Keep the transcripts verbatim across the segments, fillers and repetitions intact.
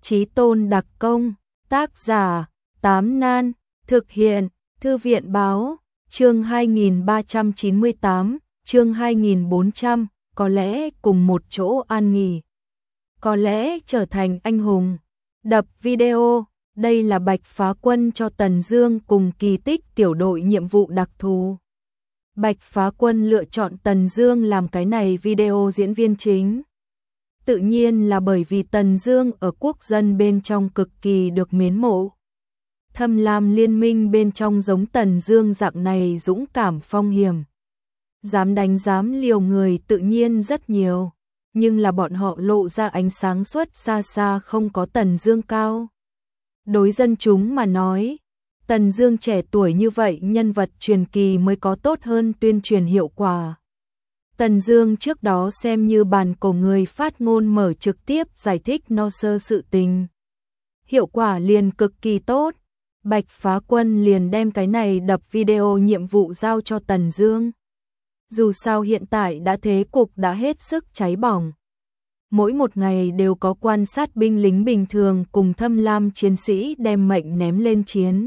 Chí Tôn đặc công, tác giả, Tám Nan, thực hiện, Thư viện báo, chương hai nghìn ba trăm chín mươi tám, chương hai nghìn bốn trăm, có lẽ cùng một chỗ an nghỉ. Có lẽ trở thành anh hùng. Đập video, đây là Bạch Phá Quân cho Tần Dương cùng Kỳ Tích tiểu đội nhiệm vụ đặc thù. Bạch Phá Quân lựa chọn Tần Dương làm cái này video diễn viên chính. Tự nhiên là bởi vì Tần Dương ở quốc dân bên trong cực kỳ được mến mộ. Thâm Lam liên minh bên trong giống Tần Dương dạng này dũng cảm phong hiểm. Dám đánh dám liều người tự nhiên rất nhiều, nhưng là bọn họ lộ ra ánh sáng suốt xa xa không có Tần Dương cao. Đối dân chúng mà nói, Tần Dương trẻ tuổi như vậy nhân vật truyền kỳ mới có tốt hơn tuyên truyền hiệu quả. Tần Dương trước đó xem như bàn cổ người phát ngôn mở trực tiếp giải thích no sơ sự tình. Hiệu quả liền cực kỳ tốt. Bạch Phá Quân liền đem cái này đập video nhiệm vụ giao cho Tần Dương. Dù sao hiện tại đã thế cục đã hết sức cháy bỏng. Mỗi một ngày đều có quan sát binh lính bình thường cùng Thâm Lam chiến sĩ đem mệnh ném lên chiến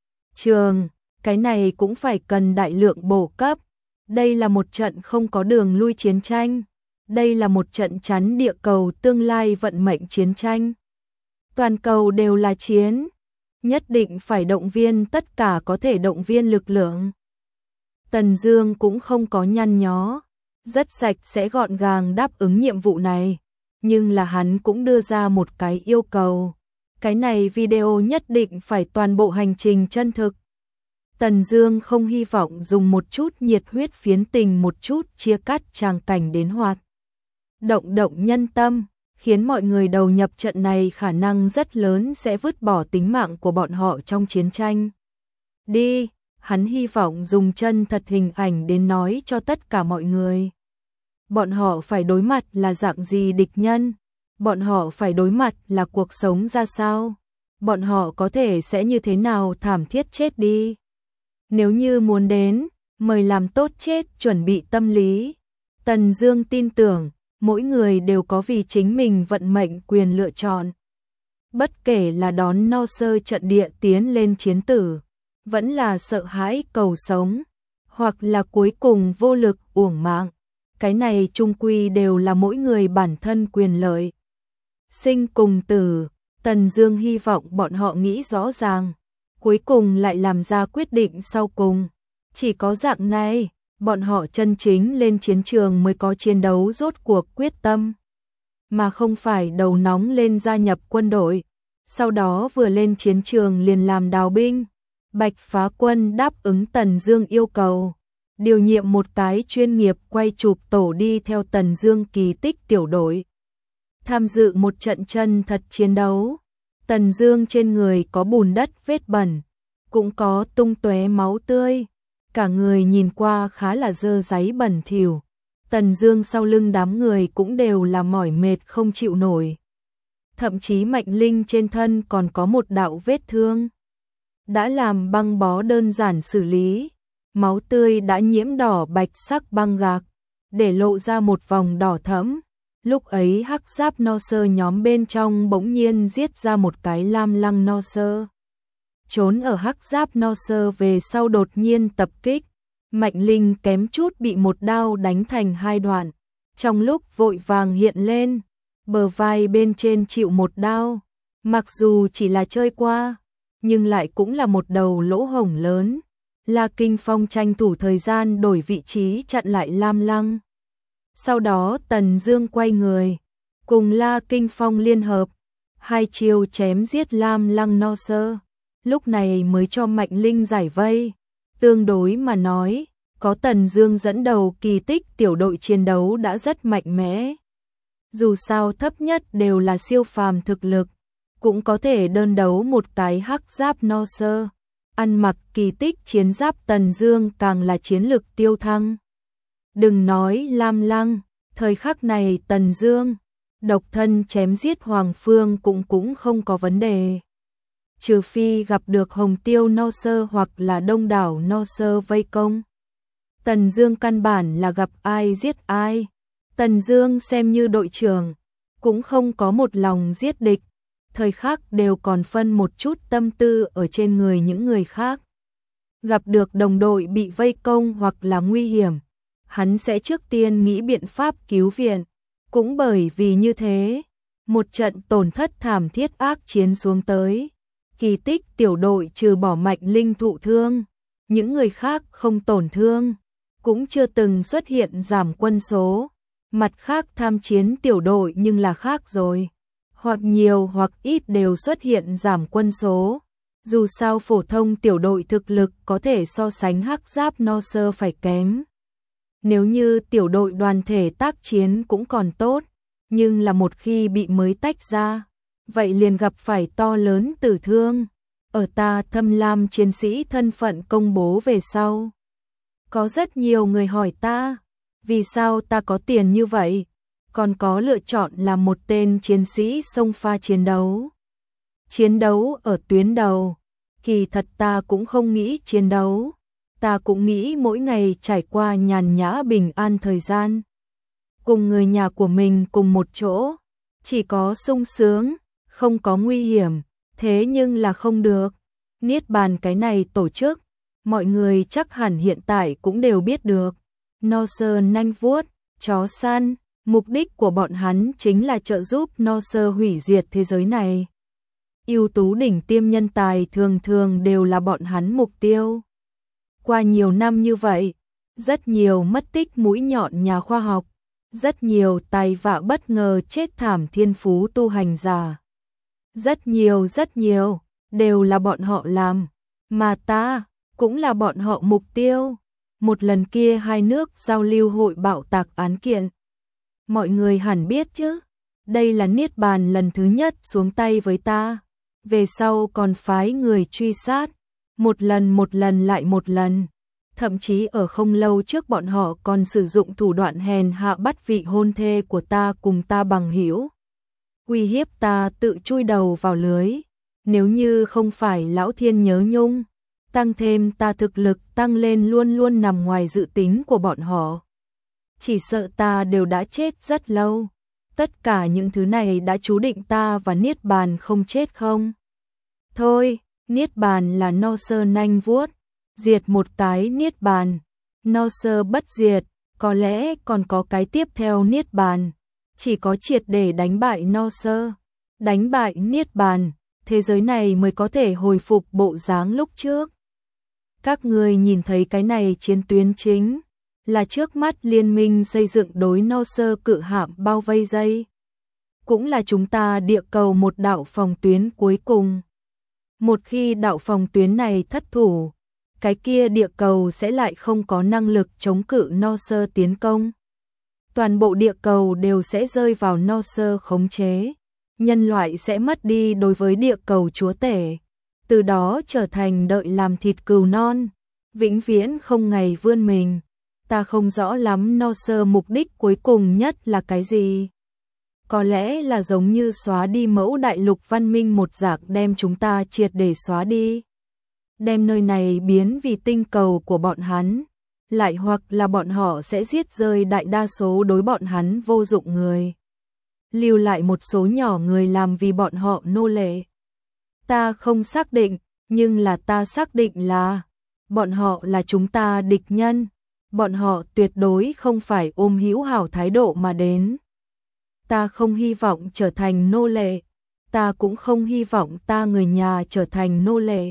trường, cái này cũng phải cần đại lượng bổ cấp. Đây là một trận không có đường lui chiến tranh. Đây là một trận chắn địa cầu tương lai vận mệnh chiến tranh. Toàn cầu đều là chiến. Nhất định phải động viên tất cả có thể động viên lực lượng. Tần Dương cũng không có nhăn nhó, rất sạch sẽ gọn gàng đáp ứng nhiệm vụ này. Nhưng là hắn cũng đưa ra một cái yêu cầu. Cái này video nhất định phải toàn bộ hành trình chân thực. Tần Dương không hy vọng dùng một chút nhiệt huyết phiến tình một chút chia cắt tràng cảnh đến hoạt động động nhân tâm, khiến mọi người đầu nhập trận này khả năng rất lớn sẽ vứt bỏ tính mạng của bọn họ trong chiến tranh. Đi, hắn hy vọng dùng chân thật hình ảnh đến nói cho tất cả mọi người. Bọn họ phải đối mặt là dạng gì địch nhân, bọn họ phải đối mặt là cuộc sống ra sao, bọn họ có thể sẽ như thế nào thảm thiết chết đi. Nếu như muốn đến, mời làm tốt chết chuẩn bị tâm lý. Tần Dương tin tưởng, mỗi người đều có vì chính mình vận mệnh quyền lựa chọn. Bất kể là đón no sơ trận địa tiến lên chiến tử, vẫn là sợ hãi cầu sống, hoặc là cuối cùng vô lực uổng mạng. Cái này chung quy đều là mỗi người bản thân quyền lợi. Sinh cùng tử, Tần Dương hy vọng bọn họ nghĩ rõ ràng, cuối cùng lại làm ra quyết định sau cùng. Chỉ có dạng này, bọn họ chân chính lên chiến trường mới có chiến đấu rốt cuộc quyết tâm, mà không phải đầu nóng lên gia nhập quân đội, sau đó vừa lên chiến trường liền làm đào binh. Bạch Phá Quân đáp ứng Tần Dương yêu cầu, điều nhiệm một cái chuyên nghiệp quay chụp tổ đi theo Tần Dương Kỳ Tích tiểu đội, tham dự một trận chân thật chiến đấu. Tần Dương trên người có bùn đất vết bẩn, cũng có tung tóe máu tươi, cả người nhìn qua khá là dơ dáy bẩn thỉu. Tần Dương sau lưng đám người cũng đều là mỏi mệt không chịu nổi. Thậm chí Mạnh Linh trên thân còn có một đạo vết thương, đã làm băng bó đơn giản xử lý, máu tươi đã nhiễm đỏ bạch sắc băng gạc, để lộ ra một vòng đỏ thẫm. Lúc ấy hắc giáp no sơ nhóm bên trong bỗng nhiên giết ra một cái lam lăng no sơ. Trốn ở hắc giáp no sơ về sau đột nhiên tập kích. Mạnh Linh kém chút bị một đao đánh thành hai đoạn. Trong lúc vội vàng hiện lên, bờ vai bên trên chịu một đao. Mặc dù chỉ là chơi qua, nhưng lại cũng là một đầu lỗ hổng lớn. La Kinh Phong tranh thủ thời gian đổi vị trí chặn lại lam lăng. Sau đó Tần Dương quay người, cùng La Kinh Phong liên hợp, hai chiêu chém giết lam lăng no sơ. Lúc này mới cho Mạnh Linh giải vây. Tương đối mà nói, có Tần Dương dẫn đầu Kỳ Tích tiểu đội chiến đấu đã rất mạnh mẽ. Dù sao thấp nhất đều là siêu phàm thực lực, cũng có thể đơn đấu một cái hắc giáp no sơ. Ăn mặc Kỳ Tích chiến giáp Tần Dương càng là chiến lực tiêu thăng. Đừng nói lam lăng, thời khắc này Tần Dương độc thân chém giết Hoàng Phương cũng cũng không có vấn đề. Trừ phi gặp được Hồng Tiêu no sơ hoặc là đông đảo no sơ vây công. Tần Dương căn bản là gặp ai giết ai. Tần Dương xem như đội trưởng, cũng không có một lòng giết địch. thời khắc đều còn phân một chút tâm tư ở trên người những người khác. Gặp được đồng đội bị vây công hoặc là nguy hiểm, hắn sẽ trước tiên nghĩ biện pháp cứu viện. Cũng bởi vì như thế, một trận tổn thất thảm thiết ác chiến xuống tới, kỳ tích tiểu đội trừ bỏ Mạnh Linh thụ thương, những người khác không tổn thương, cũng chưa từng xuất hiện giảm quân số. Mặt khác tham chiến tiểu đội nhưng là khác rồi, hoặc nhiều hoặc ít đều xuất hiện giảm quân số. Dù sao phổ thông tiểu đội thực lực có thể so sánh hắc giáp no sơ phải kém. Nếu như tiểu đội đoàn thể tác chiến cũng còn tốt, nhưng là một khi bị mới tách ra, vậy liền gặp phải to lớn tử thương. Ở ta Thâm Lam chiến sĩ thân phận công bố về sau, có rất nhiều người hỏi ta, vì sao ta có tiền như vậy, còn có lựa chọn là một tên chiến sĩ xông pha chiến đấu. Chiến đấu ở tuyến đầu, kỳ thật ta cũng không nghĩ chiến đấu, ta cũng nghĩ mỗi ngày trải qua nhàn nhã bình an thời gian. Cùng người nhà của mình cùng một chỗ, chỉ có sung sướng, không có nguy hiểm, thế nhưng là không được. Niết bàn cái này tổ chức, mọi người chắc hẳn hiện tại cũng đều biết được. No sơ nanh vuốt, chó săn, mục đích của bọn hắn chính là trợ giúp No sơ hủy diệt thế giới này. Ưu tú đỉnh tiêm nhân tài thường thường đều là bọn hắn mục tiêu. Qua nhiều năm như vậy, rất nhiều mất tích mũi nhọn nhà khoa học, rất nhiều tai vạ bất ngờ chết thảm thiên phú tu hành giả. Rất nhiều rất nhiều, đều là bọn họ làm, mà ta cũng là bọn họ mục tiêu. Một lần kia hai nước giao lưu hội bạo tạc án kiện. Mọi người hẳn biết chứ, đây là Niết bàn lần thứ nhất xuống tay với ta, về sau còn phái người truy sát, một lần một lần lại một lần. Thậm chí ở không lâu trước bọn họ còn sử dụng thủ đoạn hèn hạ bắt vị hôn thê của ta cùng ta bằng hữu, uy hiếp ta tự chui đầu vào lưới. Nếu như không phải lão thiên nhớ nhung, tăng thêm ta thực lực tăng lên luôn luôn nằm ngoài dự tính của bọn họ, chỉ sợ ta đều đã chết rất lâu. Tất cả những thứ này đã chú định ta và Niết bàn không chết không? Thôi, Niết bàn là no sơ nanh vuốt, diệt một cái Niết bàn, no sơ bất diệt, có lẽ còn có cái tiếp theo Niết bàn, chỉ có triệt để đánh bại no sơ, đánh bại Niết bàn, thế giới này mới có thể hồi phục bộ dáng lúc trước. Các người nhìn thấy cái này chiến tuyến chính, là trước mắt liên minh xây dựng đối no sơ cự hạm bao vây dây. Cũng là chúng ta địa cầu một đạo phòng tuyến cuối cùng. Một khi đạo phòng tuyến này thất thủ, cái kia địa cầu sẽ lại không có năng lực chống cự no sơ tiến công. Toàn bộ địa cầu đều sẽ rơi vào no sơ khống chế. Nhân loại sẽ mất đi đối với địa cầu chúa tể, từ đó trở thành đợi làm thịt cừu non, vĩnh viễn không ngày vươn mình. Ta không rõ lắm no sơ mục đích cuối cùng nhất là cái gì. Có lẽ là giống như xóa đi mẫu đại lục văn minh một dạng, đem chúng ta triệt để xóa đi. Đem nơi này biến vì tinh cầu của bọn hắn, lại hoặc là bọn họ sẽ giết rơi đại đa số đối bọn hắn vô dụng người, lưu lại một số nhỏ người làm vì bọn họ nô lệ. Ta không xác định, nhưng là ta xác định là bọn họ là chúng ta địch nhân. Bọn họ tuyệt đối không phải ôm hữu hảo thái độ mà đến. Ta không hy vọng trở thành nô lệ, ta cũng không hy vọng ta người nhà trở thành nô lệ.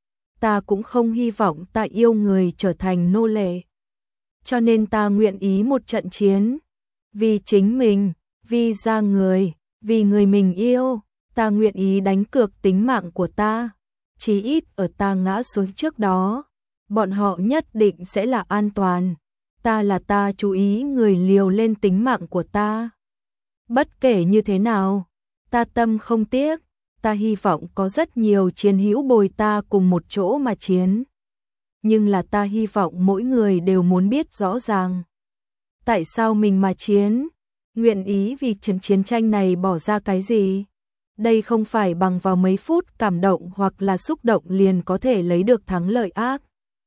Ta cũng không hy vọng ta yêu người trở thành nô lệ. Cho nên ta nguyện ý một trận chiến, vì chính mình, vì gia người, vì người mình yêu, ta nguyện ý đánh cược tính mạng của ta. Chí ít ở ta ngã xuống trước đó, bọn họ nhất định sẽ là an toàn. Ta là ta chú ý người liều lên tính mạng của ta. Bất kể như thế nào, ta tâm không tiếc, ta hy vọng có rất nhiều chiến hữu bồi ta cùng một chỗ mà chiến. Nhưng là ta hy vọng mỗi người đều muốn biết rõ ràng tại sao mình mà chiến, nguyện ý vì trận chiến tranh này bỏ ra cái gì. Đây không phải bằng vào mấy phút cảm động hoặc là xúc động liền có thể lấy được thắng lợi ác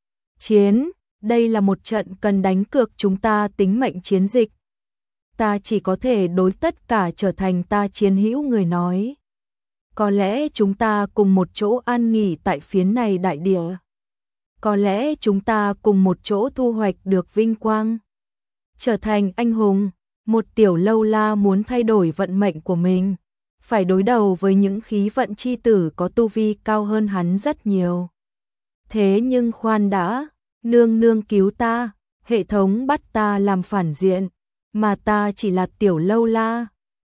chiến. Đây là một trận cần đánh cược chúng ta tính mệnh chiến dịch. Ta chỉ có thể đối tất cả trở thành ta chiến hữu người nói. Có lẽ chúng ta cùng một chỗ an nghỉ tại phiến này đại địa. Có lẽ chúng ta cùng một chỗ thu hoạch được vinh quang, trở thành anh hùng. Một tiểu lâu la muốn thay đổi vận mệnh của mình, phải đối đầu với những khí vận chi tử có tu vi cao hơn hắn rất nhiều. Thế nhưng khoan đã, nương nương cứu ta, hệ thống bắt ta làm phản diện, mà ta chỉ là tiểu lâu la,